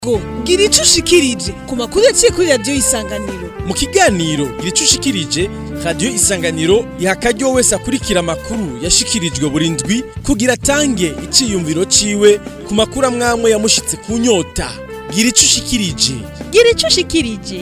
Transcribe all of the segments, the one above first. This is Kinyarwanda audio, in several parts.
Go gira ico ushikirije ku makuru yaciye kuri radio Isanganiro. Mu kiganiro gira ico ushikirije radio Isanganiro iha akaryo wese akurikira amakuru yashikirijwe buri ndwi kugira atange iciyumviro ciwe ku makuru amwamwe yamushitse ku nyota. Gira ico ushikirije. Gira ico ushikirije.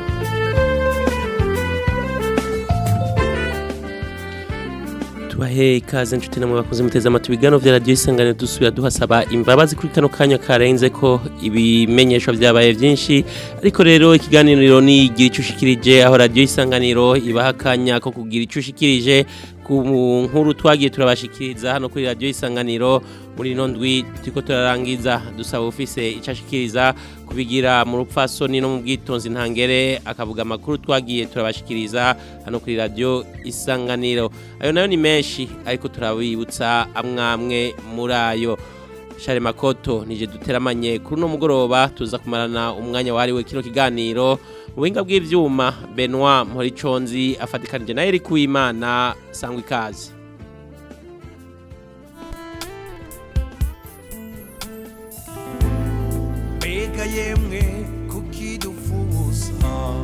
Tubahe ikaze nshuti namwe bakunze muteze amatwi ibiganiro vya radio Isanganiro dusubira duhasaba imbabazi kuri kano kanya karenze ko ibimenyesho vyabaye vyinshi ariko rero ikiganiro ni gira ico ushikirije aho radio Isanganiro ibaha kanya ko kugira ico ushikirije ku nkuru twagiye turabashikiriza hano kuri radio Isanganiro muri ino ndwi turiko turarangiza dusaba ufise icashikiriza kubigira mu rupfasoni no mu bwitonzi ntangere akavuga amakuru twagiye turabashikiriza hano kuri radio Isanganiro ayo nayo ni menshi ariko turabibutsa amwamwe muri ayo Share Makoto nije duteramanye kuri no mugoroba tuza kumarana umwanya wariwe kino kiganiro ubuhinga bw'ivyuma Benoit Mporiconzi afatikanije na Eric Uwimana sangwa ikaze. Bega yemwe kukidufusa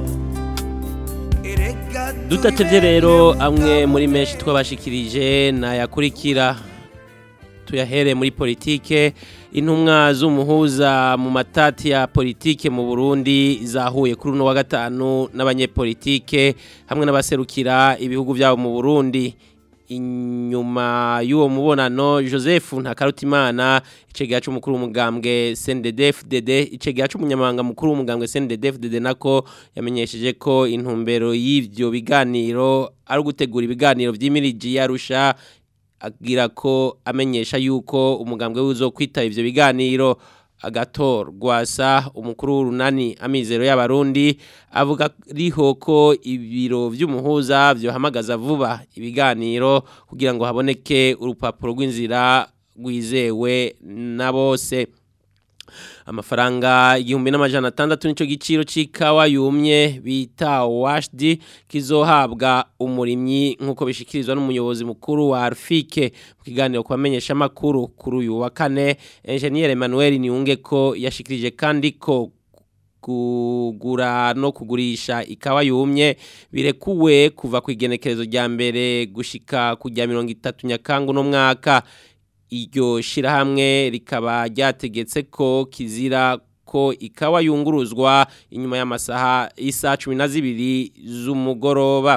Dutatevye rero amwe muri menshi twabashikirije na yakurikira tuyahere muri politike intumwa z'umuhuza mu matati ya politike mu Burundi zahuye kuri no wa gatanu n'abanyepolitike hamwe n'abaserukira ibihugu byabo mu Burundi inyuma y'uwo mubonano Joseph Ntakarutimana icegera c'umukuru w'umugambwe CNDD-FDD icegera c'umunyamabanga mukuru w'umugambwe CNDD-FDD nako yamenyesheje ko intumbero y'ivyo biganiro ari gutegura ibiganiro vy'imiriji yarusha agira ko amenyesha yuko umugambwe uzokwitaba ivyo biganiro Agator Gwasa umukuru w'urunani amizero y'abarundi avuga riho ko ibiro vy'umuhuza vyo hamagaza vuba ibiganiro kugira ngo haboneke urupapuro rw'inzira rwizewe na bose amafaranga 1600 nico giciro c'ikawa yumye bita washdi kizohabwa umurimyi nkuko bishikirizwa n'umuyobozi mukuru wa Arfike mu kiganiro kwamenyesha makuru kuri uyu wa kane Engineer Emmanuel Niunge ko yashikirije kandi ko kugura no kugurisha ikawa yumye birekuwe kuva ku igenekerezo rya mbere gushika kujya 30 Nyakangu no mwaka iryo shirahamwe rikaba ryategetse ko kizira ko ikawa yunguruzwa inyuma y'amasaha isa 12 z'umugoroba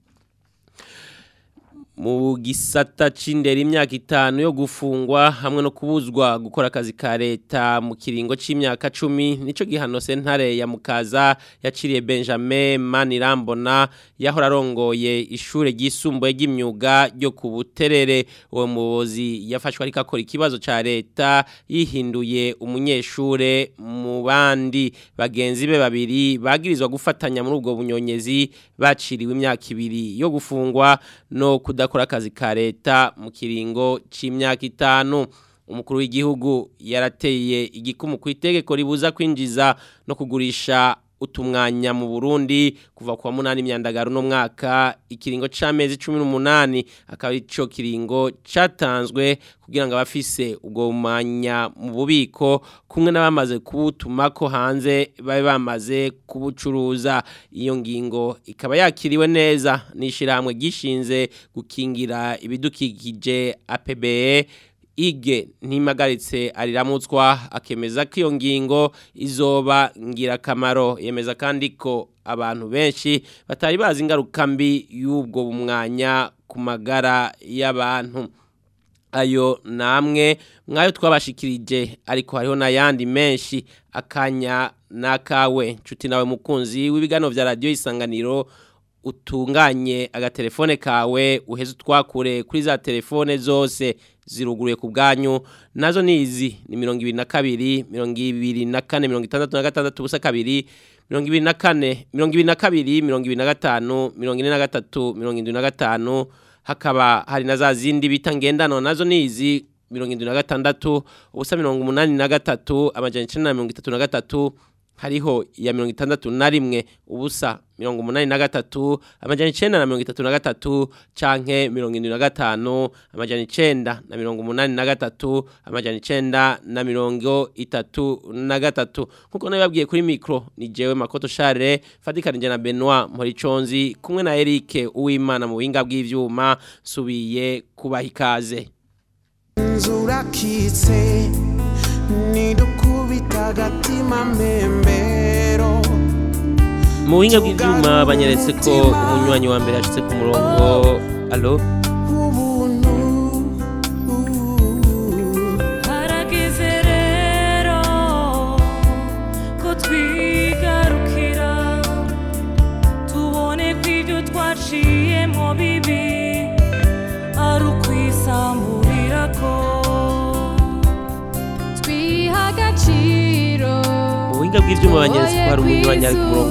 mu gisata c'indera imyaka 5 yo gufungwa hamwe no kubuzwa gukora akazi ka leta mu kiringo c'imyaka 10 nico gihano sentare ya Mukaza yaciriye Benjamin Manirambona yahora arongoye ishure ryisumbuye ry'imyuga ryo ku Buterere uwo muyobozi yafashwe ariko akora ikibazo ca leta yihinduye umunyeshure mu bandi bagenzi be babiri bagirizwa gufatanya muri ubwo bunyonyezi baciriwe imyaka 2 yo gufungwa no kudakora akazi ka leta mu kiringo c'imyaka 5 umukuru w'igihugu yarateye igikumu ku itegeko ribuza kwinjiza no kugurisha utumwanya mu Burundi kuva kwa 8 myandagaro no mwaka ikiringo c'amezi 18 akaba ico kiringo catanzwe kugira ngo abafise ubwo mwanya mu bubiko kumwe n'abamaze kubutumako hanze babe bamaze kubucuruza iyo ngingo ikaba yakiriwe neza nishiramwe gishinze gukingira ibidukikije APBE Ige ntimagaritse ariramutswa akemeza ko iyo ngingo izoba ngirakamaro yemeza kandi ko abantu benshi batari bazi ingaruka mbi y'ubwo bumwanya ku magara y'abantu ayo namwe mwayo twabashikirije ariko hariho n'ayandi menshi akanya nakawe nshuti nawe mukunzi w'ibiganiro vya radio Isanganiro utunganye agatelefone kawe uheze twakure kuri za telefone zose ziruguruye ku bwanyu nazo nizi ni 22 24 66 busa kabiri 24 22 25 43 hakaba hari na za zindi bita ngendano nazo nizi 76 ubusa 83 amajana 933 hariho iya 61 ubusa 83 amajana 933 canke 75 amajana 983 amajana 933 nkuko nababwiye kuri micro ni jewe Makoto Charles fatikanije na Benoit Moriconzi kumwe na Eric Uwimana mu buhinga bw'ivyuma subiye kubaha ikaze nzurakitse nidukubita gatima mbembero mu buhinga bw'ivyuma banyeretse ko umunywanyi wa mbere yashitse ku murongo allo harageze rero ko twigarukira tubone kw'ivyo twaciyemwo bibi ari ukwisamburira ko twiha agaciro mu buhinga bw'ivyuma banyeretse ko hari umunywanyi ari ku murongo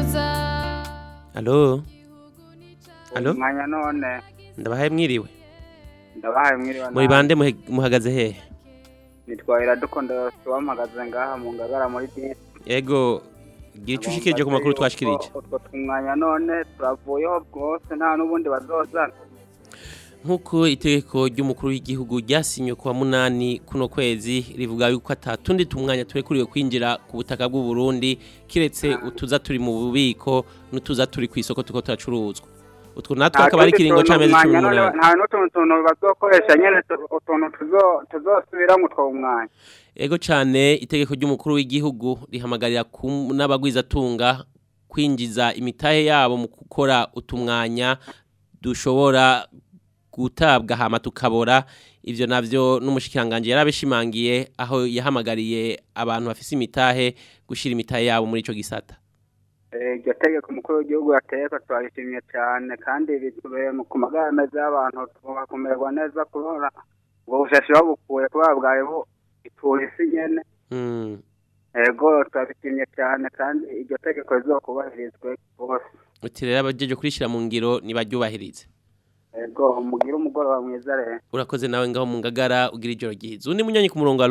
allo mwanya none ndabahaye mwiriwe muri bande muhagaze hehe nitwahira dukunda tuwamagaze ngaha mu Ngagara muri bisi yego gira ico ushikirije ku makuru twashikirije utwo twumwanya none turavuyeho bwose nta n'ubundi bazozana nkuko itegeko ry'umukuru w'igihugu ryasinywe kuwa 8 kuno kwezi rivuga yuko atatundi tumwanya turekuriwe kwinjira ku butaka bw'u Burundi kiretse utuza turi mu bubiko n'utuza turi ku isoko tuko turacuruzwa utwo natwe akaba ari kiringo c'amezi 18 nta n'utuntu bazokoresha nyene utuntu tuzosubira mu two mwanya ego cane itegeko ry'umukuru w'igihugu rihamagarira n'abagwiza tunga kwinjiza imitahe yabo mu gukora utumwanya dushobora gutabwa hama tukabora ivyo navyo n'umushikiranganje yarabishimangiye aho yahamagariye abantu bafise imitahe gushira imitahe yabo muri ico gisata iryo tegeko umukuru w'igihugu yateka turabishimye cyane kandi bitubeye mu kumagara meza y'abantu tukakumererwa neza kubona ubwo bushashi babukuye kubera bwayeho ipolisi nyene ego turabishimye cyane kandi iryo tegeko rizokubahirizwe bose uti rero abajeje kurishira mu ngiro nibaryubahirize ego umugira umugoroba mwiza rero urakoze nawe ngaho mu Ngagara ugira ijoro ryiza undi munyanyi ku murongo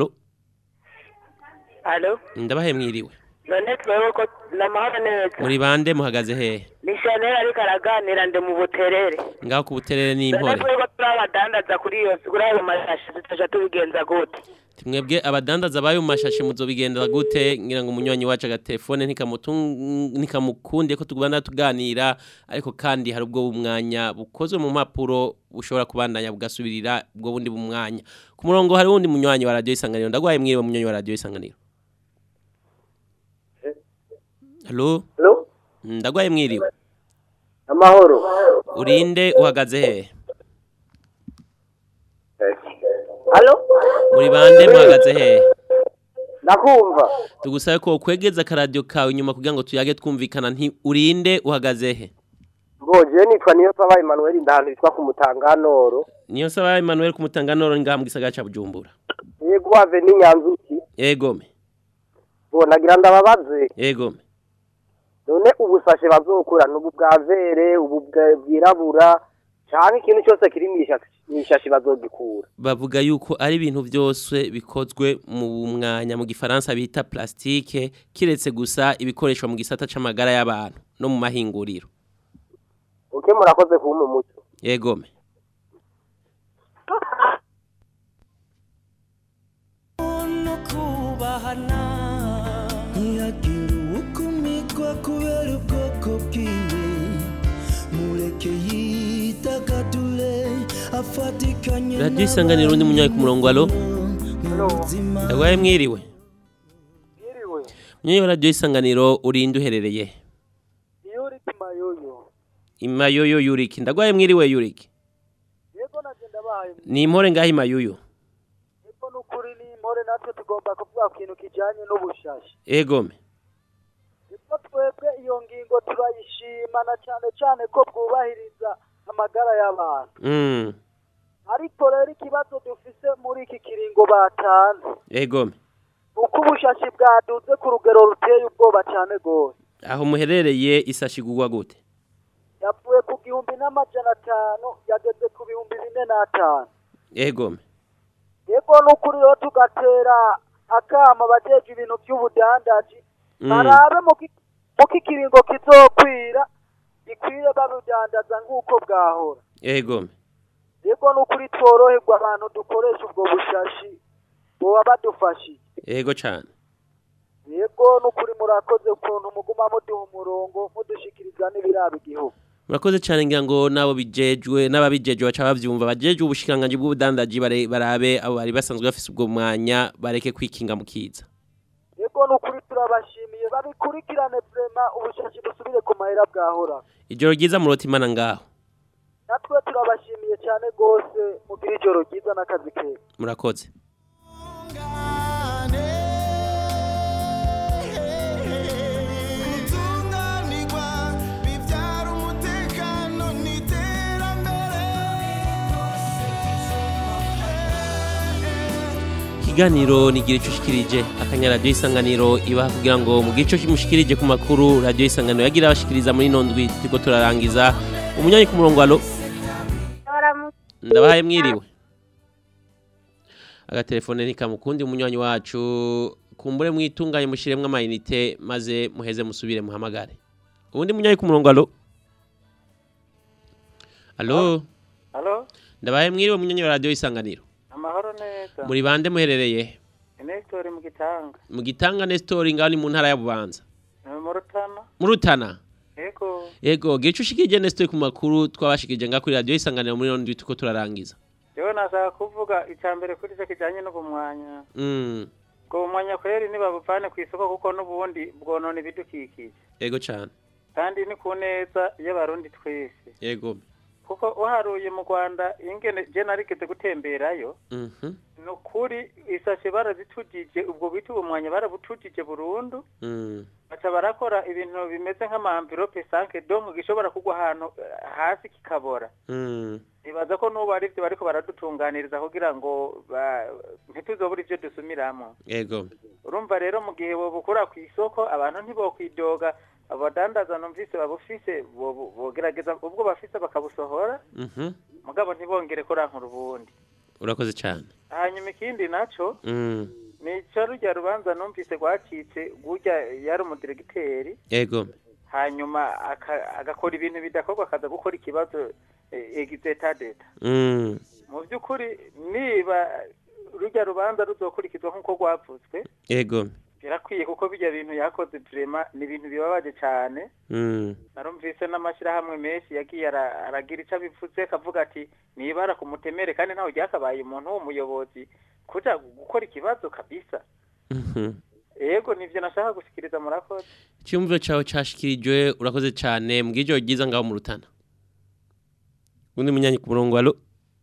allo ndabahe mwiriwe none twewe ko namahoro neza muri bande muhagaze hehe nishanera ariko araganira nde mu buterere ngaho ku buterere n'impore none twewe ko turabadandaza kuri iyo kuri ayo mashashi tutaja tubigenza gute timwebwe abadandaza bayo mashashi muzobigenda gute ngira ngo umunywanyi wacu agatelefone ntikamukunde ko tugubana tuganira ariko kandi hari ubwo umwanya bukozwe mu mpapuro bushobora kubandanya bugasubirira ubwo bundi bumwanya ku murongo hari wundi munywanyi wa radio Isanganiro ndagwaye mwiriwe munywanyi wa radio Isanganiro Hello ndagwaye mwiriwe amahoro urinde uhagaze hehe Allo muri bande muhagaze hehe nakumva tugusabe ko kwegeza karadio kawe nyuma kugira ngo tuyage twumvikana nti urinde uhagaze he Boje nitwa niyo saba Emmanuel ndahantu bitwa ku Mutanganoro niyo saba Emmanuel ku Mutanganoro ngaha mu gisagara ca Bujumbura yego bave n'inyanzuki yegome nagira ndababaze yegome none ubusashe bazokura n'ubu bwavere ubu bwirabura cyane ikintu cyose kiri mishashi bazogikura bavuga yuko ari ibintu byose bikozwe mu mwanya mu gifaransa bita plastique kiretse gusa ibikoreshwa mu gisata c'amagara y'abantu no mu mahinguriro murakoze kuba umuco yegome kubera ubwoko bwiwe mureke yitagadule afatikanye Radio Isanganiro undi munyayi ku murongo allo ndagwaye mwiriwe munyayi wa Radio Isanganiro urinde uherereye Yuriki Mayoyo Imayoyo Yuriki ndagwaye mwiriwe Yuriki yego nagenda bahaye ni impore ngaho Imayoyo yego nukuri ni impore natwe tugomba kuvuga kintu kijanye n'ubushashi egome twebwe iyo ngingo turayishima na cyane ko bwubahiriza amagara y'abantu ariko rero ikibazo dufise muri iki kiringo batanze egome uko ubushashi bwaduze ku rugero ruteye ubwoba cyane gose aho muherereye isashigurwa gute yavuye ku 1,500 yageze ku 4,500 egome yego nukuri rero tugatera akama bajeje ibintu by'ubudandaji barabe mu kikiringo kizokwira gikwire barudandaza nk'uko bwahora yego n'ukuri tworoherwa abantu dukoresha ubwo bushashi boba badufashije yego cyane n'ukuri murakoze ukuntu muguma muduha umurongo mudushikiriza n'ibiraba igihugu murakoze cyane ngira ngo nabo bijejwe n'ababijejwe baca bavyumva bajejwe ubushikanganje bw'ubudandaji barabe abo bari basanzwe bafise ubwo mwanya bareke kwikinga mukiza n'ukuri turabashimiye babikurikirane vraiment ubushashi busubire ku mahera bwahora ijoro ryiza murota imana ngaho natwe turabashimiye cyane gose mugira ijoro ryiza n'akazi keza murakoze ikiganiro nigira ico ushikirije akanya radio isanganiro ibaha kugira ngo mu gico kimushikirije ku makuru radio isanganiro yagira abashikiriza muri nondwi tiko turarangiza umunyanyi ku murongo alo ndabahaye mwiriwe agatelefone nikamukundi umunyanyi wacu kumbure mwitunganye mushiremwe amayinite maze muheze musubire muhamagare ubundi munyanyi ku murongo alo ndabahaye mwiriwe munyanyi wa radio isanganiro amahoro neza muri bande muherereye Nestor mu Gitanga mu Gitanga Nestor ngaho ni mu ntara ya Bubanza mu Rutana yego gicu shikije Nestor ku makuru twabashikije nga kuri radio isanganiro muri none tuko turarangiza yewe nashaka kuvuga icambere kuri cyo kijanye no kumwanya ko umwanya kweri niba bupfane ku isoko kuko n'ubundi bwonone bidukikije yego cyane kandi ni ku neza y'abarundi twese yego kuko uharuye mu Rwanda ingene je narigeze gutemberayo no kuri isashe barazitujije ubwo bitu umwanya barabutujije burundu baca barakora ibintu bimeze nk'amamvirope 5 donc gishobora kugwa ahantu hasi kikabora ibaza ko nubu ari byo bariko baradutunganiriza kugira ngo ntituzobura ivyo dusumiramo yego urumva rero mu gihe bokura ku isoko abantu ntibokwidoga abadandaza numvise babufise bogerageza ubwo bafise bakabusohora mugabo ntibongere ko rankuru ubundi urakoze cyane hanyuma ikindi naco ni rujya rubanza numvise rwacitse gurya yari umudiregiteri yego hanyuma agakora ibintu bidakorwa akaza gukora ikibazo exetadeta mu by'ukuri niba rujya rubanza ruzokurikizwa nk'uko rwavuzwe yego birakwiye kuko bijya bintu yakoze turema ni ibintu bibabaje cyane narumvise n'amashyirahamwe menshi yagiye aragira icyo abivuze akavuga ati nibara ku mutemere kandi ntaho ryakabaye umuntu w'umuyobozi kuja gukora ikibazo kabisa yego nivyo nashaka gushikiriza murakoze cyumviro cyawe cyashikirijwe urakoze cyane mbw'ijoro ryiza ngaho mu Rutana undi munyanyi ku murongo alo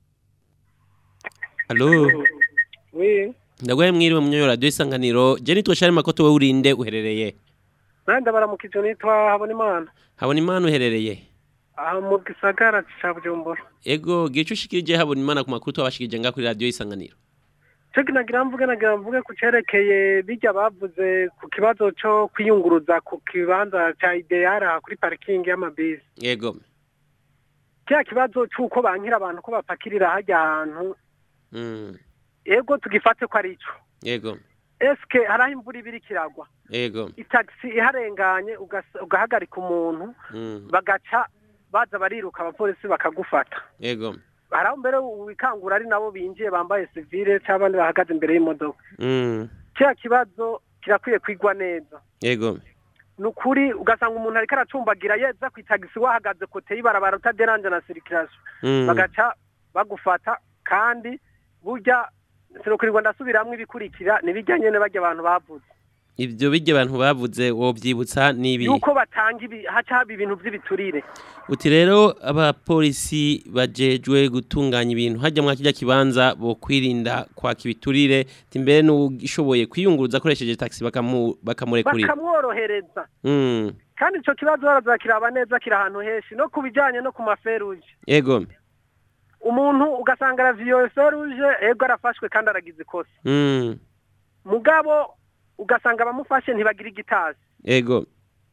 ndagwaye mwiriwe munyoyo radio isanganiro je nitwa Charles Makoto we urinde uherereye nanda baramukije nitwa habona imana uherereye aha mu gisagara ca Bujumbura ego gicu ushikirije habona imana ku makuru twabashikije nga kuri radio isanganiro cyo nagira mvuge ku cerekeye bijya bavuze ku kibazo cyo kwiyunguruza ku kibanza ca ideara kuri parking y'amabisi yego cya kibazo cyuko bankira abantu ko bapakirira hajya ahantu ego tugifate ko ari ico yego eske haraho imvura ibiri kiragwa yego itaxi iharenganye ugahagarika umuntu bagaca baza bariruka abapolisi bakagufata yego haraho mbere wikangura ari nabo binjiye bambaye civile cy'abandi bahagaze imbere y'imodoka cya kibazo kirakwiye kwigwa neza yego nukuri ugasanga umuntu ariko aracumbagira yeza ku itaxi wahagaze kote y'ibarabara utaderanje na circulation bagaca bagufata kandi burya sinukurirwa ndasubiramwe ibikurikira nibijyanye n'abajya abantu bavuze ibyo bijye abantu bavuze wobyibutsa nibi yuko batanga haca ibintu by'ibiturire uti rero abapolisi bajejwe gutunganya ibintu hajya mwa kijya kibanza bo kwirinda kwaka ibiturire timbere n'ushoboye kwiyunguruza akoresheje taxi bakamurekurira bakamworohereza kandi ico kibazo barazakiraba neza kira ahantu heshi no kubijanye no ku maferuje yego umuntu ugasanga araviyo feruje ego arafashwe kandi aragize ikosa mugabo ugasanga abamufashe ntibagira igitazi yego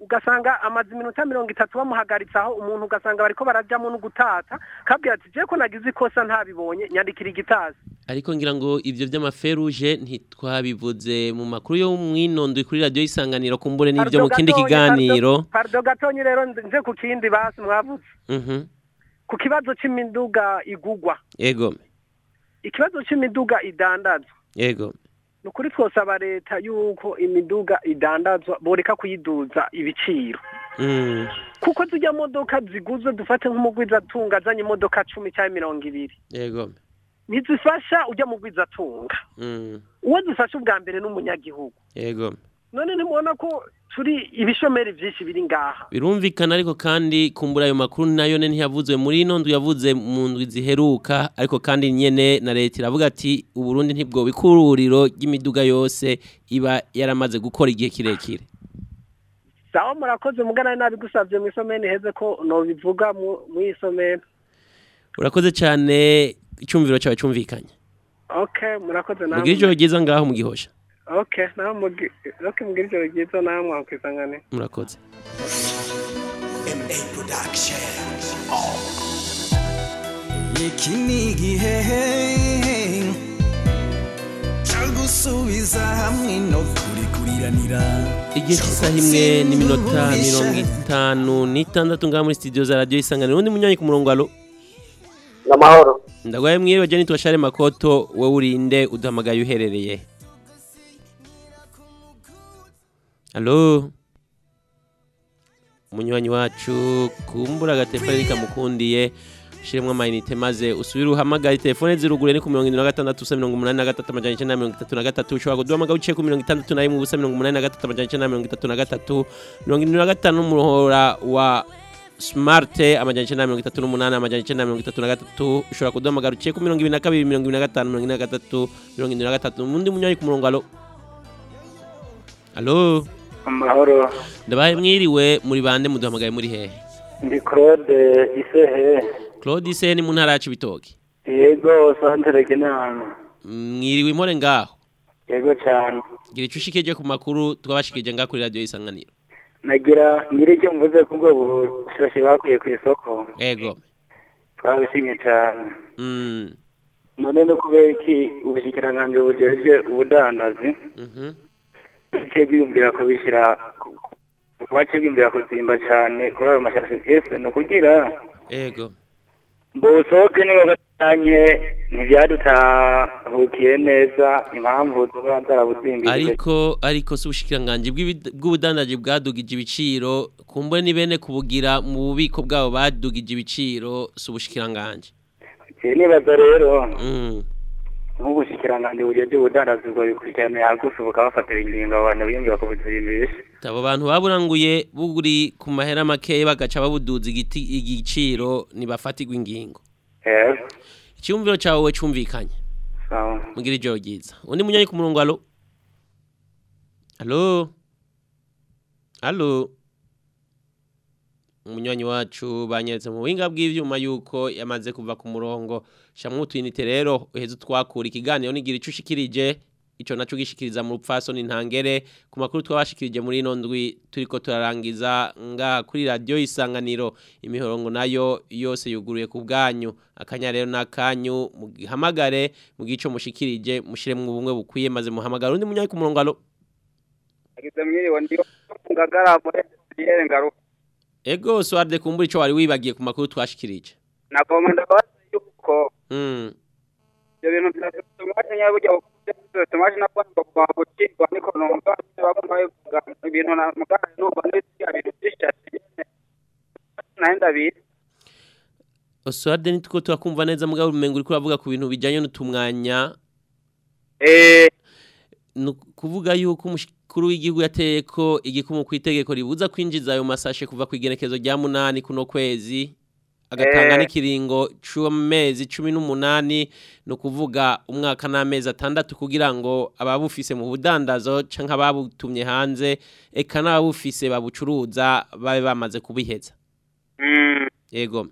ugasanga amazi iminota 30 bamuhagaritsaho umuntu ugasanga bariko barajyamo no gutata kabwira ati je ko nagize ikosa ntabibonye nyandikira igitazi ariko ngira ngo ivyo vy'amaferuje ntitwabivuze mu makuru yo mwinondwe kuri radio Isanganiro kumbure n'ivyo mu kindi kiganiro pardon gatonyi rero nje ku kindi basi mwavuze ku kibazo c'imiduga igugwa yego ikibazo c'imiduga idandazwa yego nukuri twosaba leta yuko imiduga idandazwa boreka kuyiduza ibiciro kuko tujya modoka ziguze dufate nk'umugwiza tunga azanye imodoka 10 cyangwa 20 yego nizifasha ujya mu gwiza tunga uwo dufasha ubwa mbere n'umunyagihugu yego none nimubona ko turi ibishomeri byinshi biri ngaha birumvikana ariko kandi kumbura ayo makuru nayo ntiyavuzwe muri ino ndwi yavuze mu ndwi ziheruka ariko kandi nyene na leta iravuga ati uburundi ntibwo bikururiro ry'imiduga yose iba yaramaze gukora igihe kirekire sawa murakoze mugana nabi gusabye mu isomene heze ko no bivuga mu isomene urakoze cyane icyumviro cyawe cyumvikanye okay murakoze namwe mugira ijoro ryiza ngaho mu Gihosha okay mugira ijoro ryiza namwe aho kwisangane murakoze MA Production Ikinigihe Chagusubiza hamwe no kuriranira igihe cy'isaha imwe n'iminota 56 ngaha muri studio za radio Isanganiro undi munyanyi ku murongo alo namahoro ndagwaye mwiriwe je nitwa Share Makoto we urinde uduhamagaye uherereye Allo Munywanyi wacu kumbura gatefari kamukundiye shiremwe amayinite maze usubire uhamagara telefone zirugure ni ku 7683 ushobora kuduhamagara uciye ku 61 ubusa 83 75 muhora wa Smart amajana 938 amajana 933 ushobora kuduhamagara uciye ku 22 25 23 mundi munywanyi ku murongo alo Allo amahoro ndabaye mwiriwe muri bande muduhamagaye muri hehe ndi Claude Isehe Claude Isehe ni mu ntara yacu bitoki yego santere genano mwiriwe impore ngaho yego cyane gira icyo ushikije ku makuru twabashikije ngaho kuri radio Isanganiro nagira ngire icyo mvuze ku bwo bushashe bakuye ku isoko yego twabishimye cyane none no kubera iki ubushikiranganje bujeje ubudandazi cyebiyumvira ko bishyira kubacibwimvira kuzimba cyane kuri ayo mashashe ese no kugira yego mbosoke niba gatanye ntibyadutahukiye neza impamvu tuba zarabuzimbije ariko subushikiranganje bw'ubudandaji bwadugije ibiciro kumbure ni bene kubugira mu bubiko bwabo badugije ibiciro subushikiranganje nibaza rero nk'ubushikiranganje bujeje ubudandazi bwo bikurikirana hagufi bukabafatira ingingo abantu biyumvira ko buzimbisha abo bantu baburanguye buguri ku mahera make bagaca babuduza igiciro nibafatirwa ingingo icyumviro cyawe cyumvikanye mugira ijoro ryiza undi munyanyi ku murongo alo umunywanyi wacu banyeretse mu buhinga bw'ivyuma yuko yamaze kuva ku murongo shamwe utwinite rero uheze twakura ikiganiro nigira ico ushikirije ico naco gishikiriza mu rupfaso n'intangere ku makuru twabashikirije muri ino ndwi turiko turarangiza nga kuri radio Isanganiro imihorongo nayo yose yuguruye ku bwanyu akanya rero nakanyu muhamagare mu gico mushikirije mushire mu bumwe bukwiye maze muhamagara undi munyanyi ku murongo agize mwiriwe ndiyo ngagara muri ngaruka ego Swarde kumbura ico wari wibagiye ku makuru twashikirije nagomba yuko ibyo bintu byatumaje nyabujya tumaje nakwanga kwa butirwa niko nomba bagomba ibintu na mugana nomba n'ibya bintu byinshi naenda bi Swarde nitwo twakumva neza mugabo umengo uri kuravuga ku bintu bijanye n'utumwanya kuvuga yuko umukuru w'igihugu yateye ko igikumu ku itegeko ribuza kwinjiza ayo masashe kuva ku igenekezo rya 8 kuno kwezi agatanga n'ikiringo c'amezi 18 no kuvuga umwaka n'amezi 6 kugira ngo ababufise mu budandazo canka babutumye hanze eka n'ababufise babucuruza babe bamaze kubiheza yego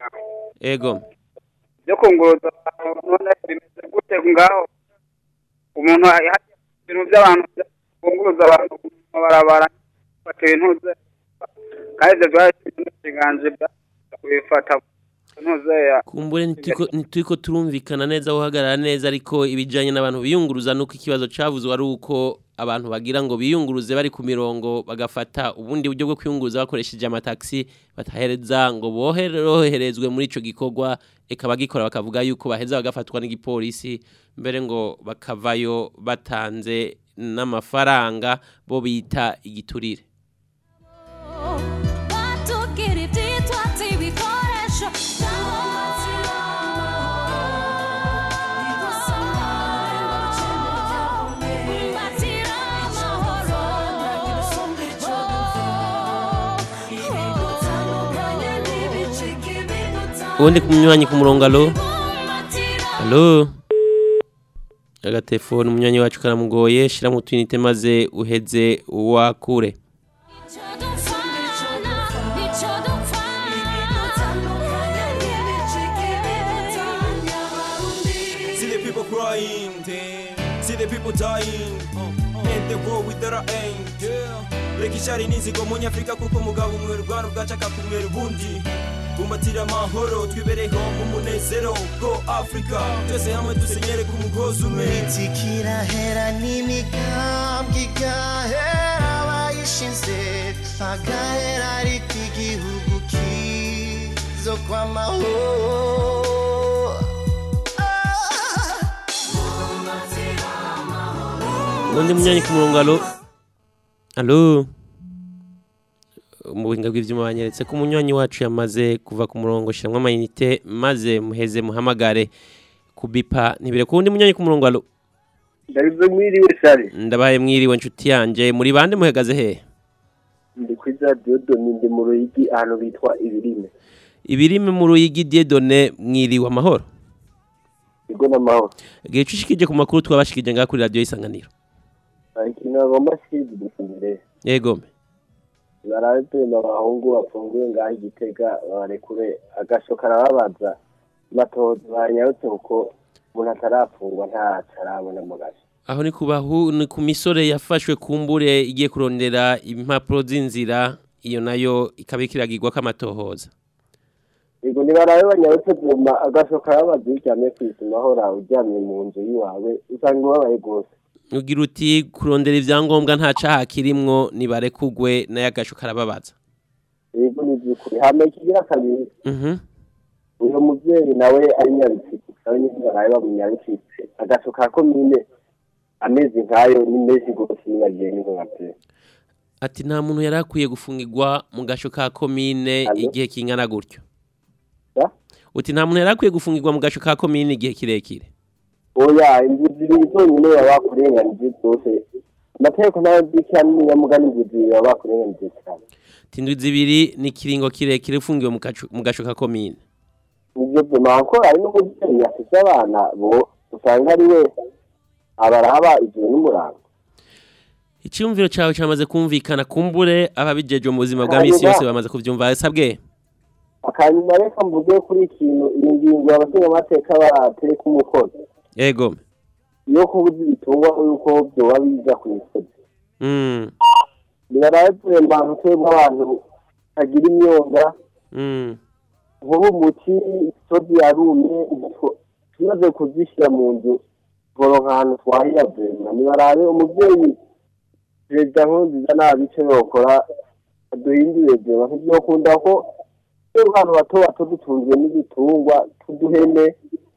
yego yo kunguruza none bimeze gute ngaho umuntu ibintu by'abantu bunguruza abantu barabara bateye intuze kandi ibyo byariganje kubifata kumbure nitiko turumvikana neza uhagarara neza ariko ibijanye n'abantu biyunguruza nuko ikibazo cavuzwe ari uko abantu bagira ngo biyunguruze bari ku mirongo bagafata ubundi buryo bwo kwiyunguruza bakoresheje amataxi batahereza ngo boherezwe muri ico gikorwa eka bagikora bakavuga yuko baheza bagafatwa n'igipolisi mbere ngo bakavayo batanze n'amafaranga bo bita igiturire. Ubundi kumnywanyi ku murongo alo agatelefone umunywanyi wacu karamugoye shira mu twinite maze uheze wakure. See the people crying, see the people dying, and the war with their aim. Rekishari nizigo munyafrika kuko mugabo umwe rwano bwacaka kumera ubundi. Bumbatira amahoro twibereho mu munezero go Africa twese hamwe dusenyere ku mugozi umwe itikira hera n'imigambwe igahera bayishinze agahera ariko igihugu kizo kw'amahoro. Ubundi munyanyi ku murongo alo mu buhinga bw'ivyuma banyeretse ko umunywanyi wacu yamaze kuva ku murongo shiramwe amayinite maze muheze muhamagare kubipa ntibire ku wundi munyanyi ku murongo alo. Ndabize mwiriwe sare. Ndabaye mwiriwe nshuti yanje muri bande muhegaze he? Ndi kwiza Diodone ndi mu Ruyigi ahantu bitwa Ibirime. Ibirime mu Ruyigi Diodone mwiriwe amahoro. Yego n'amahoro. Gicushikije ku makuru twabashikije ngaha kuri radio Isanganiro. Ikintu agomba shizi dufungire. Yego. Barabe n'abahungu bafunguye ngaho Igitega barekure agashoka arababaza batoza banyarutse uko umuntu atarafungwa nta carabona mu gace. Aho ni kubahu ni ku misore yafashwe kumbure igiye kurondera impapuro z'inzira iyo nayo ikabikiragirwa kamatohoza. Yego ni barabe banyarutse zuma agashoka arabaza icyame kwisima hora ujyamye mu nzu yiwawe usanga babaye gose. Ugira uti kurondera ivyangombwa nta caha kirimwo nibarekugwe naye agashoka arababaza. Yego ni byukuri hame kigira kabiri. Uyo muvyeyi nawe ari nyabitsi kandi n'ibaraye bamunyabitsi agashoka ko mine amezi nkayo ni mezi gose n'agiye n'ingate. Ati nta muntu yarakwiye gufungirwa mu gashoka komine igihe kingana gutyo. Uti nta muntu yarakwiye gufungirwa mu gashoka komine igihe kirekire. Oya inzira zonyine yabakurenganije byose amategeko n'abadikani yamugana inzira yabakurenganije cyane. Tindwi zibiri ni kiringo kirekire ufungiwe mu gashoka komine. Nibyo byo ari no kugenya afite abana bo usanga ari we abaraba ibyo n'umurango. Icyumviro cyawe cyamaze kumvikana kumbure ababijeje mu buzima bwa misi yose bamaze kuvyumva asabwe. Akanyuma reka mvuge kuri ikintu ingingo abasinga amateka barateye ku mukozi. Yego. Yo kubuza ibitungwa yuko byo babiza ku misozi. Birarazwe mbantu twebwe abantu agira imyonga. Vuba umuti sozi yarumye tumaze kuzishyira mu nzu goronka ahantu twahiyavema nibarabe umuvyeyi perezida Nkurunziza n'abice bakora duhindure byo bafite kunda ko abantu bato dutunzwe n'ibitungwa tuduhene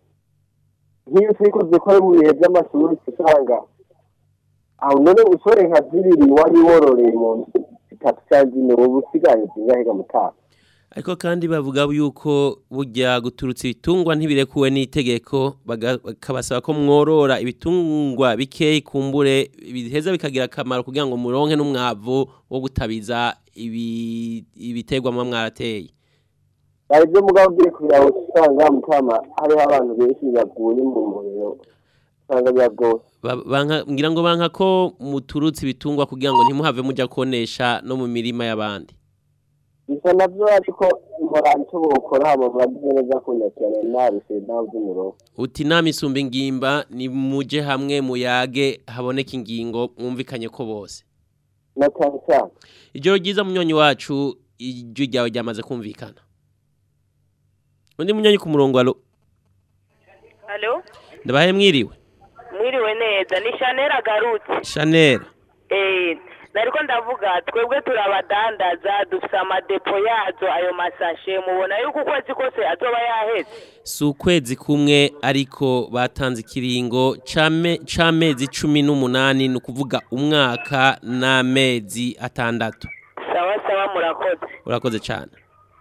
nk'iyo turiko dukora mu bihe by'amashuri usanga aho none usore nka zibiri wari wororeye mu nzu itatu cyangwa ine wowe usigaye zingahega mutaha. Ariko kandi bavuga yuko burya guturutsa ibitungwa ntibirekuwe n'itegeko bakabasaba ko mworora ibitungwa bikeyi kumbure biheza bikagira akamaro kugira ngo muronke n'umwavu wo gutabiza ibitegwa mwarateye. Ibyo mugabo biri kugira ngo usanga mutama hariho abantu benshi baguye mu muriro usanga byagoye. Ngira ngo banka ko muturutse ibitungwa kugira ngo ntimuhave mujya konesha no mu mirima y'abandi. Bisa navyo ariko mbora nicyo bukora haba bagize neza kunyakira naruse ndavuze umurongo uti nama isumba ingimba ni muje hamwe muyage haboneka ingingo mwumvikanye ko bose na cyane ijoro ryiza munyonyi wacu ijwi ryawe ryamaze kumvikana undi munyonyi ku murongo Allo ndabaye mwiriwe neza ni Chanel agarutse Chanel nariko ndavuga twebwe turabadandaza dufite amadepo yazo ayo masashe mubona yuko ukwezi kose azoba yaheze si ukwezi kumwe ariko batanze ikiringo c'amezi 18 ni ukuvuga umwaka n'amezi 6 sawa murakoze urakoze cyane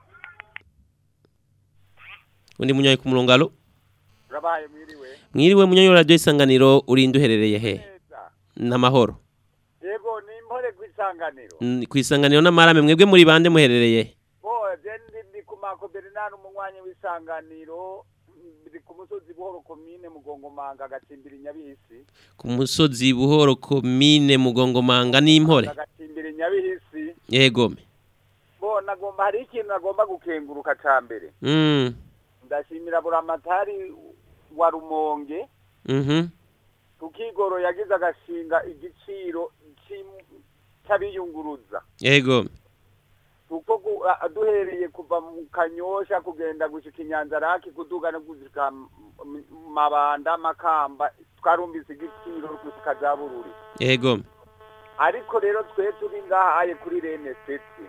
undi munyonyi ku murongo alo urabaye mwiriwe munyonyi radio isanganiro urinde uherereye he n'amahoro yego ni impore kwisanganiro kwisanganiro n'amarame mwebwe muri bande muherereye ndi ku Bernard umunywanyi w'isanganiro ndi ku musozi buhoro komine mugongomanga gacimbira nyabihisi ku musozi buhoro komine mugongomanga n'impore gacimbira nyabihisi yego nagomba hari ikintu nagomba gukenguruka cyambere ndashimira buramatari wa Rumonge tukigoro yagize agashinga igiciro cy'abiyunguruza yego kuko duhereye kuva mu Kanyosha kugenda gushika Inyanzaraki kuduga no gushika Mabanda Makamba twarumbise igiciro gushika Jabururi yego ariko rero twe turi ngahaye kuri Rene Seti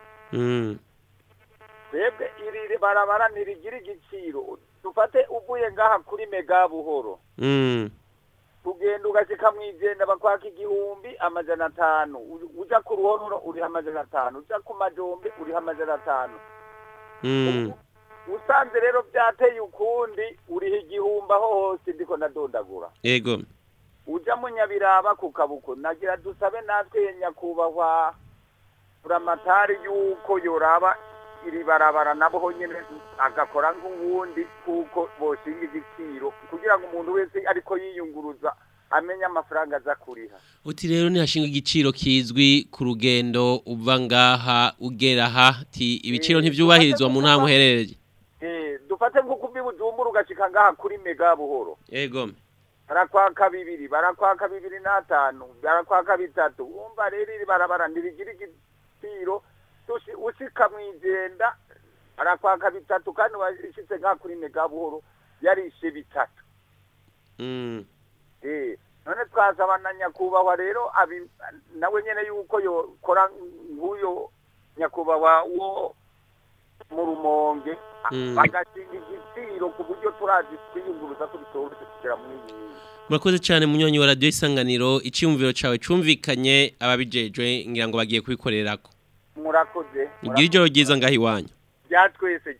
bebe iri barabara nirigira igiciro dufate uvuye ngaha kuri Mega Buhoro tugenda ugashika mwijenda bakwaka 1,500 uja ku Ruhororo uri 500 uja ku Majombe uri 500 usanze rero byateye ukundi uri 1,000 aho hose ndiko ndadondagura yego uja mu Nyabiraba ku Kabuko nagira dusabe natwe nyakubahwa buramatari yuko yoraba iri barabara nabo nyene agakora nk'uwundi kuko boshinga igiciro kugira ngo umuntu wese ariko yiyunguruza amenya amafaranga aza kuriha uti rero ntihashinga igiciro kizwi ku rugendo uva ngaha ugera aha ti ibiciro ntivyubahirizwa mu ntara muherereye dufate nko kuva Bujumbura ugashika ngaha kuri Mega Buhoro yego barakwaka 2 barakwaka 2,500 barakwaka 3 umva rero iri barabara ndirigira igiciro ushika mwijenda arakwaka 3 kandi washitse nka kuri Mega Buhoro yarishe 3 none twazabana nyakubahwa rero nawe nyene yuko yokora nguyo nyakubahwa wo mu Rumonge bagashinga igiciro ku buryo turazi twiyunguruza tubitoroshye kugera muri iyi murakoze cyane munyonyi wa radio isanganiro icyumviro cawe cumvikanye ababijejwe ngira ngo bagiye kubikorerako murakoze ngira ijoro ryiza ngaho iwanyu byatwese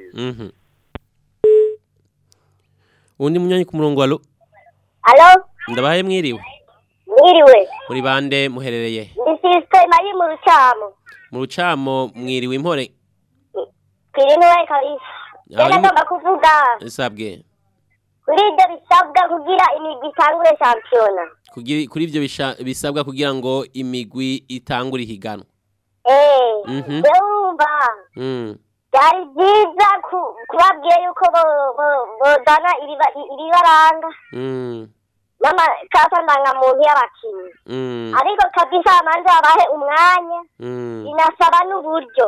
undi munyonyi ku murongo alo ndabaye mwiriwe muri bande muherereye ndi system ari mu rucamo mwiriwe impore Kiriniwe kabisa ndagomba kuvuga isabwe kuri ibyo bisabwa kugira imigwi itangure shampiyona kuri ibyo bisabwa kugira ngo imigwi itangure ihiganwa ndumva byari byiza kubabwira yuko bozana ibibaranga n'amakasa ndangamuntu y'abakinnyi ariko kabisa amanza babahe umwanya binasaba n'uburyo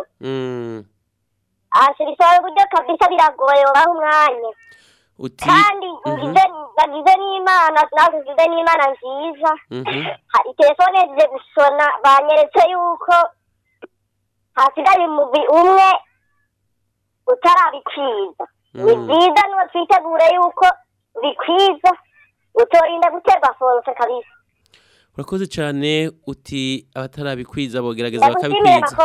bisaba uburyo kabisa biragoye babahe umwanya kandi bagize n'imana natwe tugize n'imana nziza hari telefone zize gusona banyeretse yuko hasigaye umugwi umwe utarabikwiza ni byiza nuwo twitegure yuko bikwiza utorinda guterwa fonse kabisa urakoze cyane uti abatarabikwiza bogerageza bakabikwiza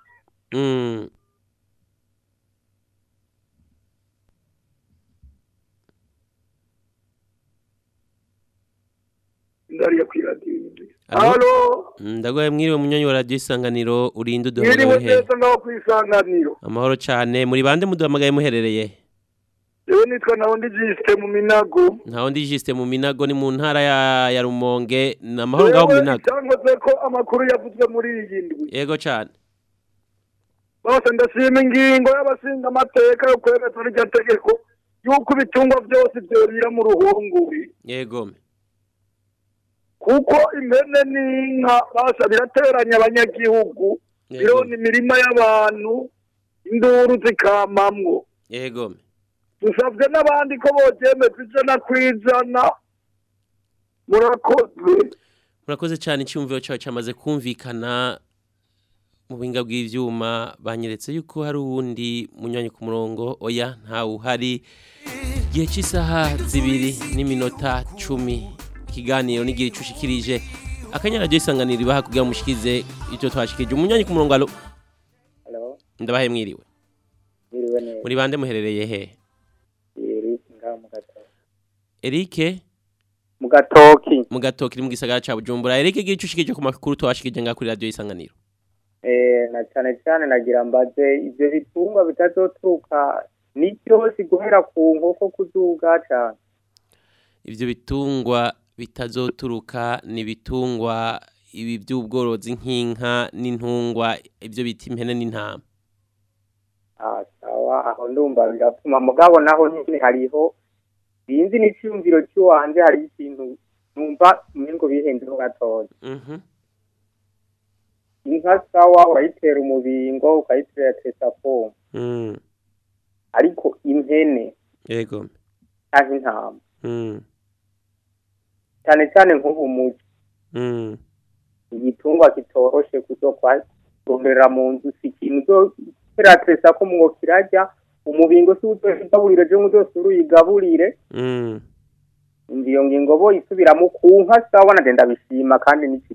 ndariya kwiradiyo ndagoye mwiriwe munyonyi wa radio isanganiro urinde mwiriwe neza ngaho kwisanganiro amahoro cyane muri bande muduhamagaye muherereye yewe nitwa Ntahondi Juste mu Minago Ntahondi Juste mu Minago ni mu ntara ya Rumonge namahoro ngaho mu Minago cyangwa se ko amakuru yavuzwe muri iyi ndwi yego cyane bose ndashima ingingo y'abashinga amateka yo kwemeza iryo tegeko yuko ibitungwa byose byorira mu ruhongore. Yego. Kuko impene n'inka basha birateranya abanyagihugu birona imirima y'abantu induru zikamamwo. Yego. Dusabwe n'abandi ko bogemeza ijana kwijana. Murakoze cyane icyumviro cyawe cyamaze kumvikana mu buhinga bw'ivyuma banyeretse yuko hari uwundi munywanyi ku murongo oya ntawe uhari gihe cy'isaha 2:10 ikiganiro nigira icushikirije akanyara ryo isanganira baha kugira mushikize icyo twashikije umunywanyi ku murongo. Allo ndabahe mwiriwe muri bande muherereye he? Eric mu gatoki mu gisagara ca Bujumbura. Eric gihe icushikije ku makuru twashikije nga kuri radio isanganiro. Na cyane nagira mbaze ibyo bitungwa bitazoturuka nicyo guhera ku nkoko kuduga cyane. Ibyo bitungwa bitazoturuka ni bitungwa ibi by'ubworozi nk'inka n'intungwa ibyo bita impene n'intama. Sawa aho ndumva birapfuma mugabo naho nyine hariho binzi n'icyumviro cy'uwanje hari ikintu numva ngo bihenzeho gatoya. Inka sawa urayitera umubingo ukayitera tesapo. Ariko impene yego cyangwa intama cyane nk'umuco igitungwa kitoroshe kuzokwondera mu nzu si ikintu uzotera tesapo ngo kirajya umubingo si uzogaburire je muzose uruyigaburire. Ndiyo ngingo bo isubiramo ku nka sawa nagenda bishima kandi n'iki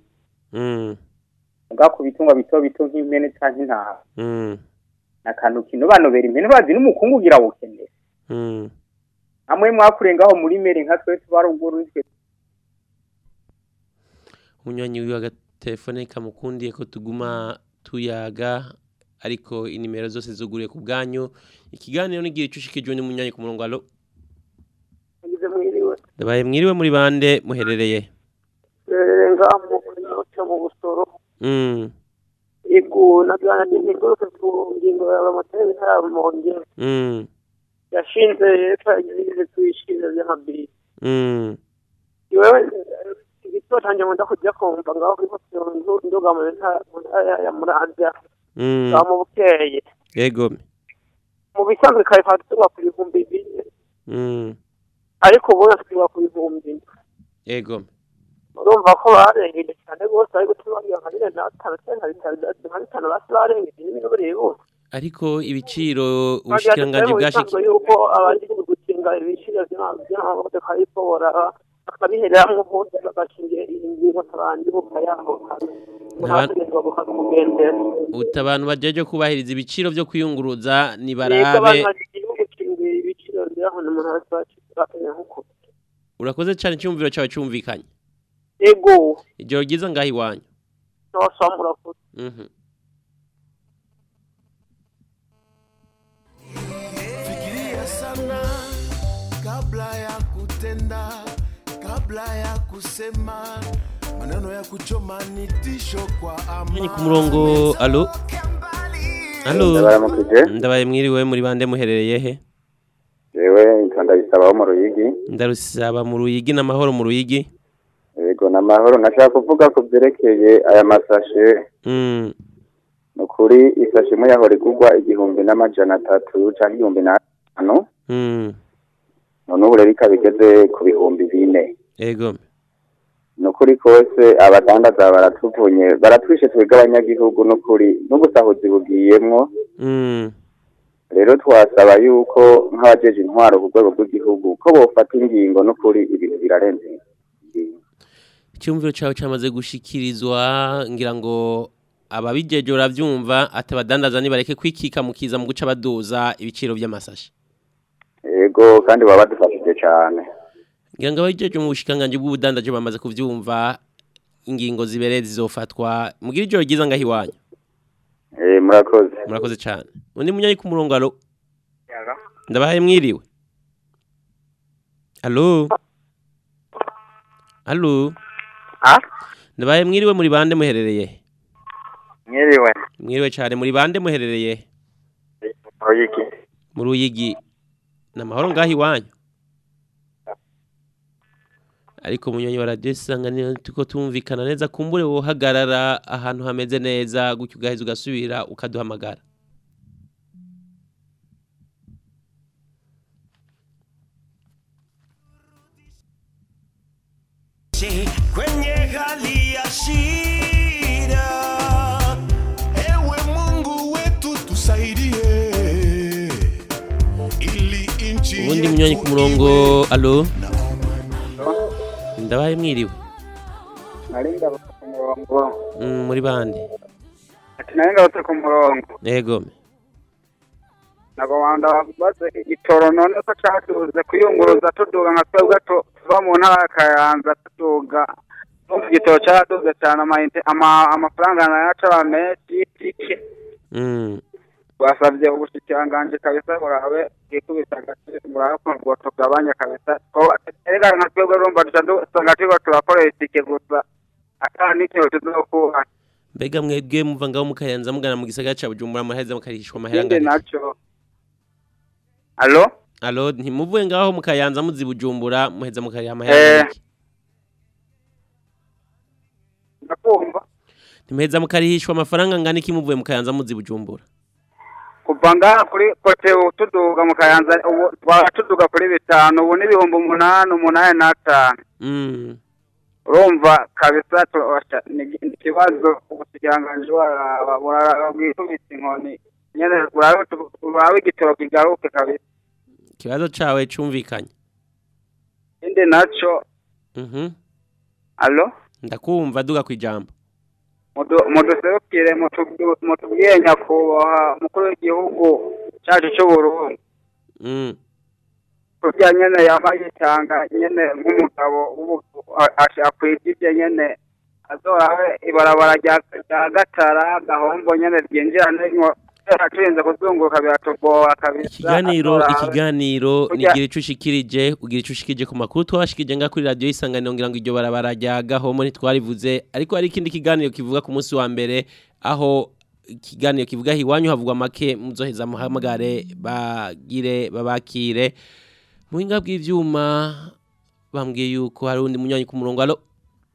ku bitungwa bito nk'impene cyangwa intama nakantu kino banobera impene bazi n'umukungu ugira wukene amwe mwakurengaho muri mere nka twe tubaruguru nitwe. Umunywanyi wiwa telefone kamukundiye ko tuguma tuyaga ariko inimero zose zuguriye ku bwanyu. Ikiganiro nigira icushikije n'umunywanyi ku murongo. Allo ndabaye mwiriwe muri bande muherereye? Ngamu mu Busoro. Ego nagana n'ingoro ku ngingo y'amatebe y'amonge. Yashinze yifanyije tuyishije y'amabiri. Yewe igito tanje mu ndakujya kumva ngaho ko ndoga mu ya Muranza. Mu Bukeye. Yego. Mu bisanzwe kare fatwa ku 2000. Ariko ubona twiba ku 1000. Yego. Urumva ko barengeje cyane gose ariko tubagira nkanire natana barengeje n'ibintu biriho. Ariko ibiciro ubushikiranganje bwashikije yuko abandi gutinga ibiciro by'amamodoka ariko akabiheramo hose bagashingiye ingingo n'abandi bukayaho. Utabantu bajeje kubahiriza ibiciro byo kwiyunguruza ni barabe. Urakoze cyane cyumviro cyawe cyumvikanye. Ego. Ijoro ryiza ngaho iwanyu. Nosambura ko. Fikiria sana kabla ya kutenda, kabla ya kusema maneno ya kuchoma ni tisho kwa amani. Ni ku murongo. Allo ndabaye mwiriwe muri bande muherereye he? Yewe ndabisaba mu Ruyigi. Ndarusaba mu Ruyigi n'amahoro mu Ruyigi. Yego n'amahoro nashaka kuvuga ko byerekeye aya masashe. Nukuri isashe mu yahore kugwa 1300 cyangwa 1500. None ubu rero bigeze ku 4000. Yego. Nukuri kose abadandaza baratuvunye baratwishe twega abanyagihugu nukuri n'ubusahuzi bugiyemwo. Rero twasaba yuko nk'abajeje intwaro ku rwego rw'igihugu ko bofata ingingo nukuri ibintu birarenze. Icyumviro cyawe cyamaze gushikirizwa ngira ngo ababijeje uravyumva atabadandaza ni bareke kwikika mukiza mu guca baduza ibiciro by'amasashi. Yego kandi baba badufashije cyane. Ngira ngo ababijeje mu bushikanganje bw'ubudandaje bamaze kuvyumva ingingo zibereye zizofatwa mugira ijoro ryiza ngaho iwanyu. Murakoze cyane. Undi munyanyi ku murongo. Allo ndabaye mwiriwe. Allo ndabaye mwiriwe muri bande muherereye? Mwiriwe cyane muri bande muherereye? mu Ruyigi namahoro ngahi wanyu ariko munyonyi wa radio Isanganiro tuko tumvikana neza kumbure wohagarara ahantu hameze neza gutyo ugaheza ugasubira ukaduhamagara kwenye hali ya shida, ewe Mungu wetu tusaidie, ili inchi ubundi munyonyi ku murongo. Allo ndabaye mwiriwe narinda ku murongo muri bande ati narinda ku murongo yego nabo wanda baze igitoro none ko cyaduze kuyunguruza tuduga nka twebwe tuva mu ntara Kayanza tuduga igitoro cyaduze cyane amafaranga nayaca bameti tike basabye ubushikiranganje kabisa burabe gikubita gati burabe ko tugabanya kabisa ko erega nka twebwe rumba dusanga tiko turakorera tike gusa akani cyo tuzokuha mbega mwebwe muva ngaho mu Kayanza mugana mu gisagara ca Bujumbura maheza mukarishwa mahera naco. Allo ntimuvuye ngaho mu Kayanza muzi Bujumbura muheza mukariha amahera ndakumva ntimuheza mukarihishwa amafaranga ngana iki muvuye mu Kayanza muzi Bujumbura kuvanga kuri kote utuduga mu Kayanza ubu twatuduga kuri 5 ubu ni 8,805 urumva kabisa ni kibazo ubushikiranganje bwitubitse inkoni nyene urabe igitoro kigaruke kabisa kibazo cawe cumvikanye inde naco Allo ndakumva duga kwijambo muduserukire mutubwiye nyakubahwa mukuru w'igihugu cyacu cy'u Burundi kurya nyene yamayitanga nyene nk'umugabo akwitije nyene azorawe ibarabara rya Gatara Gahombo nyene ryinjira n'inko atuyenze kuzunguruka biratugora kabisa ikiganiro nigira icushikirije ugira icushikije ku makuru twashikije nga kuri radio Isanganiro ngira ngo iryo barabara rya Gahombo ntitwarivuze ariko hari ikindi kiganiro kivuga ku munsi wa mbere aho ikiganiro kivuga hiwanyu havugwa make muzoheza muhamagare babakire muhinga bw'ivyuma bambwiye yuko hari undi munywanyi ku murongo. Allo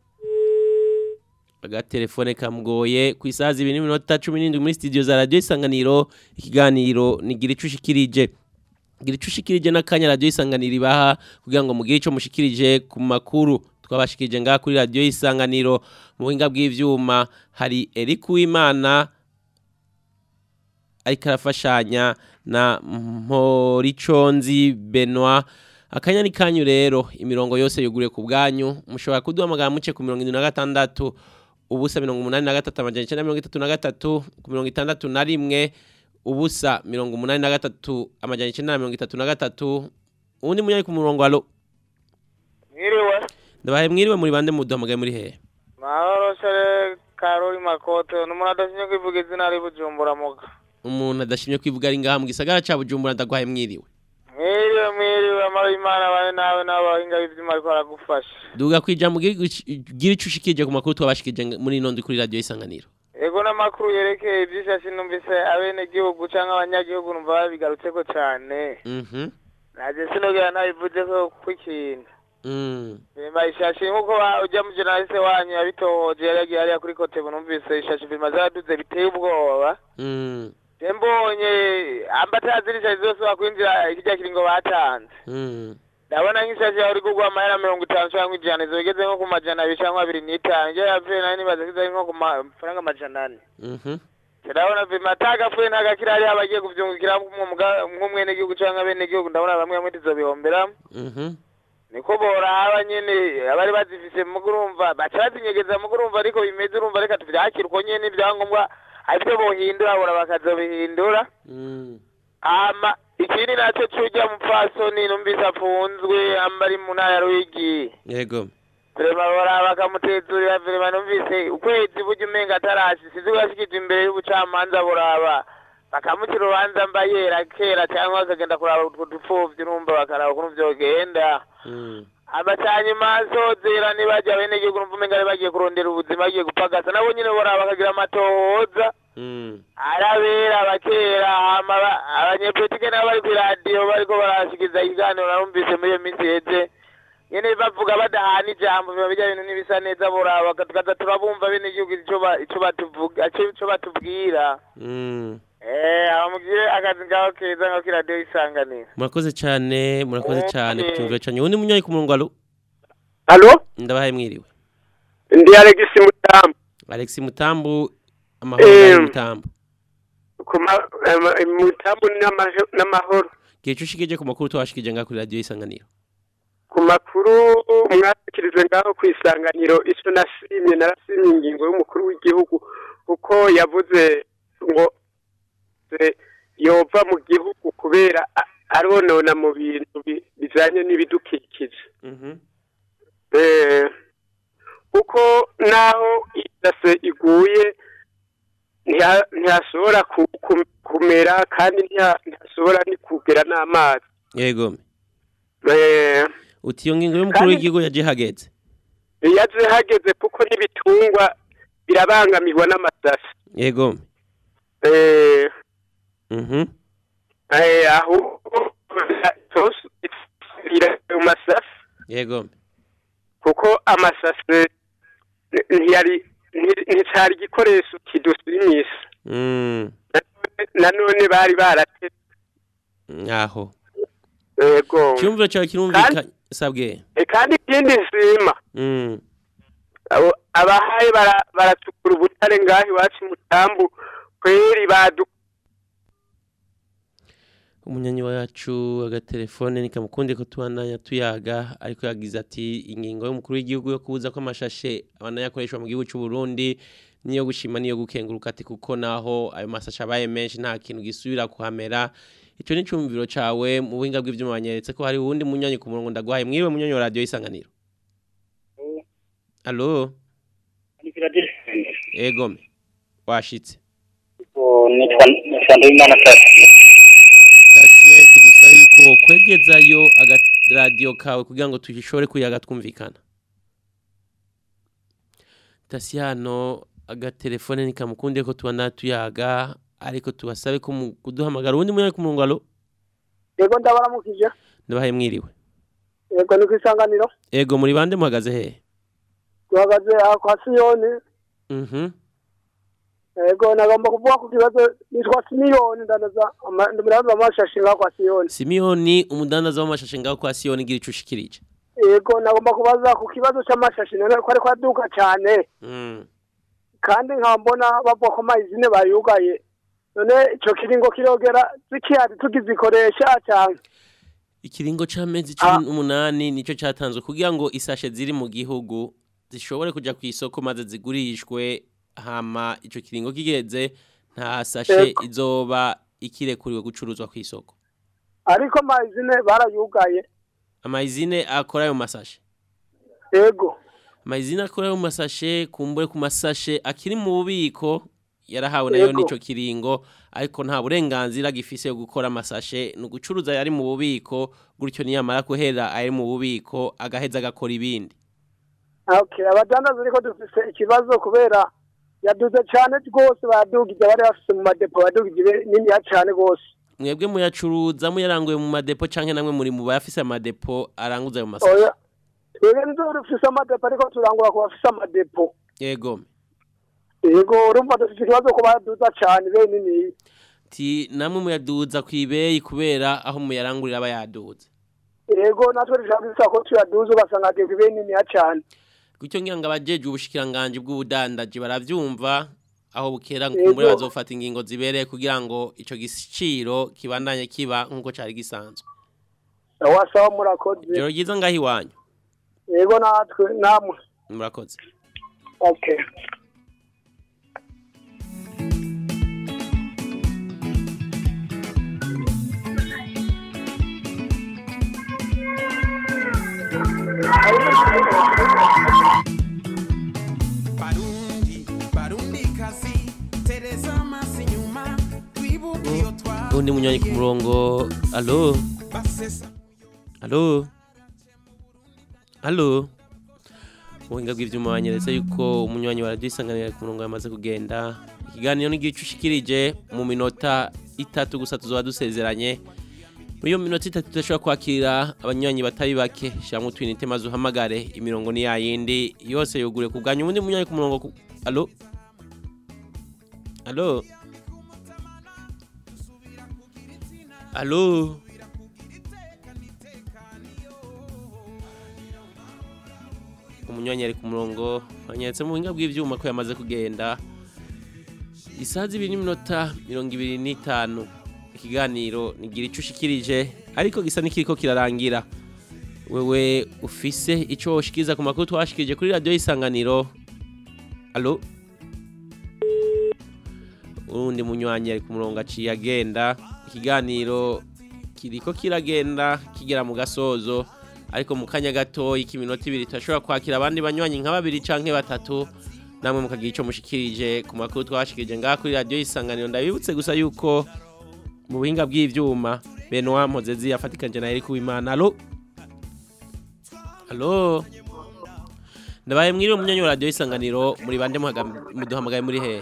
agatelefone kamugoye ku isazi 2:17 muri studio za radio Isanganiro ikiganiro nigira icushikirije n'akanya radio Isanganiro ibaha kugira ngo mugire ico mushikirije ku makuru twabashikirije nga kuri radio Isanganiro. Mu buhinga bw'ivyuma hari Eric Uwimana ariko arafashanya na Mporiconzi Benoit. Akanya ni kanyu rero imirongo yose yuguriye ku bwanyu mushobora kuduhamagara muce ku 76 ubusa 83 amajana 933 ku 61 ubusa 83 amajana 933 undi munyayi ku murongo. Allo mwiriwe ndabaye mwiriwe muri bande muduhamagaye muri hehe mahoro shere Karoli Makoto n'umuntu adashimye kwivuga izina ari Bujumbura muga umuntu adashimye kwivuga ari ngaha mu gisagara ca Bujumbura ndagwaye mwiriwe amara Imana bane nawe n'abahinga b'ivyuma ariko aragufasha duga kwijambo gira icushikije ku makuru twabashikije muri nondi kuri radio Isanganiro. Ego n'amakuru yerekeye ivyishashe numvise abene gihugu canke abanyagihugu numva babigarutseko cane naje sinogera nabivuze ko kw'ikintu bima ishashe nkuko ujya mu journaliste wanyu yabitohoje yaragiye hariya kuri kote numvise ishashe bima zaraduze biteye ubwoba Mbonye ambatazirisha zose bakwinjira ikijya kiringo batanze. Ndabona nk'ishaje uri kugwa amahera 50 cyangwa ijana zogeze nko ku majana 225 nje yapfe nani bazakiza nko ku mafaranga majana 4. Ndabona bimataga fwe ntagakira ari abagiye kuvyungukira nk'umwene gihugu cyangwa bene gihugu ndabona bamwe bamwe tizobihombera. Niko bora abanyene abari bazifise mu kurumva bacazinyegeza mu kurumva ariko bimeze urumva reka tuvyakira uko nyene ibyangombwa abyo bohindura bora bakazobihindura ama ikindi naco cujya mu fasoni numvise afunzwe ambari mu ntara Ruyigi yego Prema bora bakamutezurira vrema numvise ukwezi buryo umenga atarashi sizi bashikije imbere y'ubucamanza boraba bakamutira urubanza mbayera kera cyangwa akagenda kuraba utwo dupfuvyi numva bakaraba ukuntu vyogenda abacanyuma sozera nibajya bene igihugu numva ngare bagiye kurondera ubuzima bagiye gupagasa nabo nyine bora bakagira amatohoza arabera bakera abanyepolitike nabo bari ku radio bariko barashikiza iganiro narumvise muri iyo minsi heze nyene bavuga badahana ijambo biba bijya ibintu nibisa neza boraba tukaza turabumva bene igihugu ico batubwira amugire akazi ngaho keza nko kuri radio Isanganiro. Murakoze cyane kutumvira cyane. Undi munyanyi ku murongo alo. Alo? Ndabaye mwiriwe. Ndi Alex Mutambu. Alex Mutambu amahoro Mutambu. Mutambu n'amahoro. Gicu shikije ku makuru twashikije ngaho kuri radio Isanganiro. Ku makuru mwakirize ngaho ku Isanganiro ico narasimye ingingo y'umukuru w'igihugu kuko yavuze ngo yova mu gihugu kubera aronona mu bintu bijanye n'ibidukikije kuko naho idase iguye ntiyashobora kumera kandi ntiyashobora ni kugera n'amazi yego utiyo ngingo y'umukuru w'igihugu yaje hageze kuko n'ibitungwa birabangamirwa n'amasasi yego aho umasasi yego kuko amasasi ntiyari igikoresho kidusimisha nanone bari barateze aho yego cyumviro cyawe kirumvikanye sabwe kandi ikindi nsima abahaye baratukura ubutare ngaho iwacu Mutambu kweri umunyanyi wacu agatelefone nikamukunde ko tubandanya tuyaga ariko yagize ati ingingo y'umukuru w'igihugu yo kubuza ko amashashe abanayakoreshwa mu gihugu cy'u Burundi niyo gushima niyo gukenguruka ati kuko naho ayo masashe abaye menshi nta kintu gisubira kuhamera ico ni cyumviro cawe mu buhinga bw'ivyuma banyeretse ko hari uwundi munyanyi ku murongo ndagwaye mwiwe munyanyi wa radio Isanganiro. Allo Ego washitse nitwa Ndimana Tasiye tugusaba yuko kwegezayo radio kawe kugira ngo tuyishore kuyaga twumvikana. Tasiyano agatelefone nikamukunde ko tubana tuyaga ariko tubasabe ko kuduhamagara undi munyanyi ku murongo alo. Yego ndabaramukije. Ndabaye mwiriwe. Yego ni kwisanganiro. Ego muri bande muhagaze he? Tuhagaze kwa Siyoni. Ego nagomba kuvuga ku kibazo nitwa Simiyoni ndandaza umudandaza w'amashashi ngaho kwa Siyoni. Simiyoni umudandaza w'amashashi ngaho kwa Siyoni gira ico ushikirije. Ego nagomba kubaza ku kibazo cy'amashashi none ko ari kwaduka cyane. Kandi nkambona bavuga ko mayizine bayugaye. None ico kiringo kirogera zikiyari tugizikoresha cyane. Ikiringo c'amezi 18 nico cyatanzwe kugira ngo isashe ziri mu gihugu zishobore kuja ku isoko maze zigurishwe hama ico kiringo kigeze nta sashe izoba ikirekuriwe gucuruzwa ku isoko. Ariko mayizine barayugaye. Amayizine akora ayo masashe. Ego. Amayizine akora ayo masashe kumbure ku masashe akiri mu bubiko yarahawe nayo nico kiringo ariko nta burenganzira gifise yo gukora amasashe no gucuruza yari mu bubiko gutyo niyamara kuhera ari mu bubiko agaheza agakora ibindi. Okay, abadandaza ariko dufise ikibazo kubera yaduze cyane rwose badugije bari bafise mu madepo badugije nini cyane rwose. Mwebwe muyacuruza muyaranguye mu madepo canke namwe muri mu bafise amadepo aranguza ayo masashe. Oya. Twebwe nzo dufise amadepo ariko turangura ku bafise amadepo. Yego. Yego urumva dufise ikibazo ko baduza cyane be nini. Ti namwe muyaduza kwibeyi kubera aho muyarangurira abayaduza. Yego natwe rishaka ko tuyaduza basanga de be nini cyane. Gutyo ngira ngo abajeje ubushikiranganje bw'ubudandaji baravyumva aho bukera kumbure bazofata ingingo zibereye kugira ngo ico giciro kibandanye kiba nkuko cari gisanzwe. Sawa murakoze. Joro giza ngahi wanyu. Yego natwe namwe. Murakoze. Okay. Undi munyanyi ku murongo. Allo. Allo. Allo Ubuhinga bw'ivyuma banyeretse yuko umunywanyi wa radio isanganira ku murongo yamaze kugenda ikiganiro n'igice ushikirije mu minota 3 gusa tuzoba dusezeranye muri iyo minota 3 tudashobora kwakira abanywanyi batari bake shamwe twinite maze uhamagare imirongo ni yayindi yose yugure kuganya ubundi munywanyi ku murongo allo allo allo umunywanyi ari ku murongo banyeretse mu buhinga bw'ivyuma ko yamaze kugenda isaha 2:25 ikiganiro nigira ico ushikirije ariko gisa nikiriko kirarangira wewe ufise ico woshikiriza ku makuru twashikirije kuri radio isanganiro allo undi munywanyi ari ku murongo aciye agenda ikiganiro kiriko kiragenda kigera mu gasozo ariko mu kanya gato y'iminota 2 tashobora kwakira abandi banywanyi nka 2 canke 3 namwe mukagira ico mushikirije ku makuru twashikirije ngaha kuri radio isanganiro ndabibutse gusa yuko mu buhinga bw'ivyuma Benoit Mpozezi yafatikanje na Eric Uwimana allo allo ndabaye mwiri umunyanyi wa radio isanganiro muri bande muduhamagaye muri he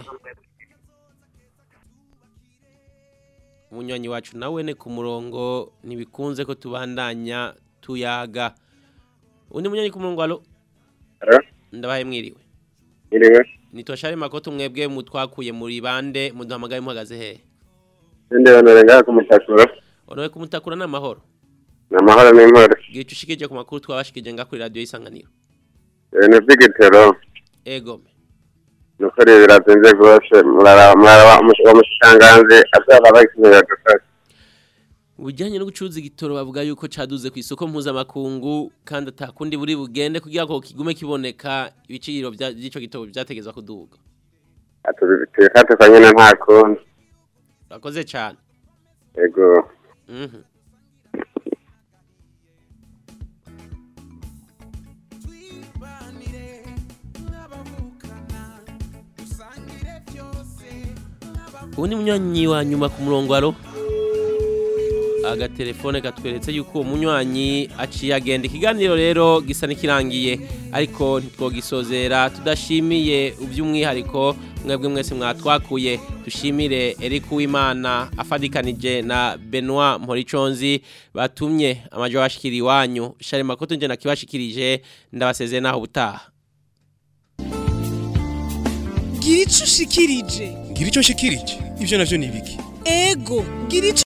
umunywanyi wacu nawe ne ku murongo nibikunze ko tubandanya tuyaga undi munyanyi ku murongo allo ndabaye mwiriwe nitwashare makoto mwebwe mutwakuye muri bande muduhamagaye muhagaze he Nde banarenga kumutakura. Onowe kumutakura n'amahoro. N'amahoro n'impore. Gicu shikije ku makuru twabashikije nga kuri radio isanganiro. Ne vigitero. Ego. Nukore birazenze gose murara umushanganze azaba bakinyera gufasha. Ubujyanye no gucuruza igitoro bavuga yuko caduze ku isoko mpuzamakungu kandi atakundi buri bugende kugira ngo kigume kiboneka ibiciro by'ico gitoro byategezwa kuduga. Atubikate kanyene nta kundi. Bakoze cyane. Ego. Ubu ni munywanyi wa nyuma ku murongo aro. Agatelefone katweretse yuko umunywanyi aciye agenda ikiganiro rero gisa nikirangiye ariko ntitwogisozera tudashimiye uby'umwihariko mwebwe mwese mwatwakuye dushimire Eric Uwimana afadikanije na Benoit Mporiconzi batumye amajo bashikiri wanyu shari makoto nje nakibashikirije ndabasezeye naho butaha Giricho shikirije Giricho shikirije ivyo navyo nibiki Ego Giricho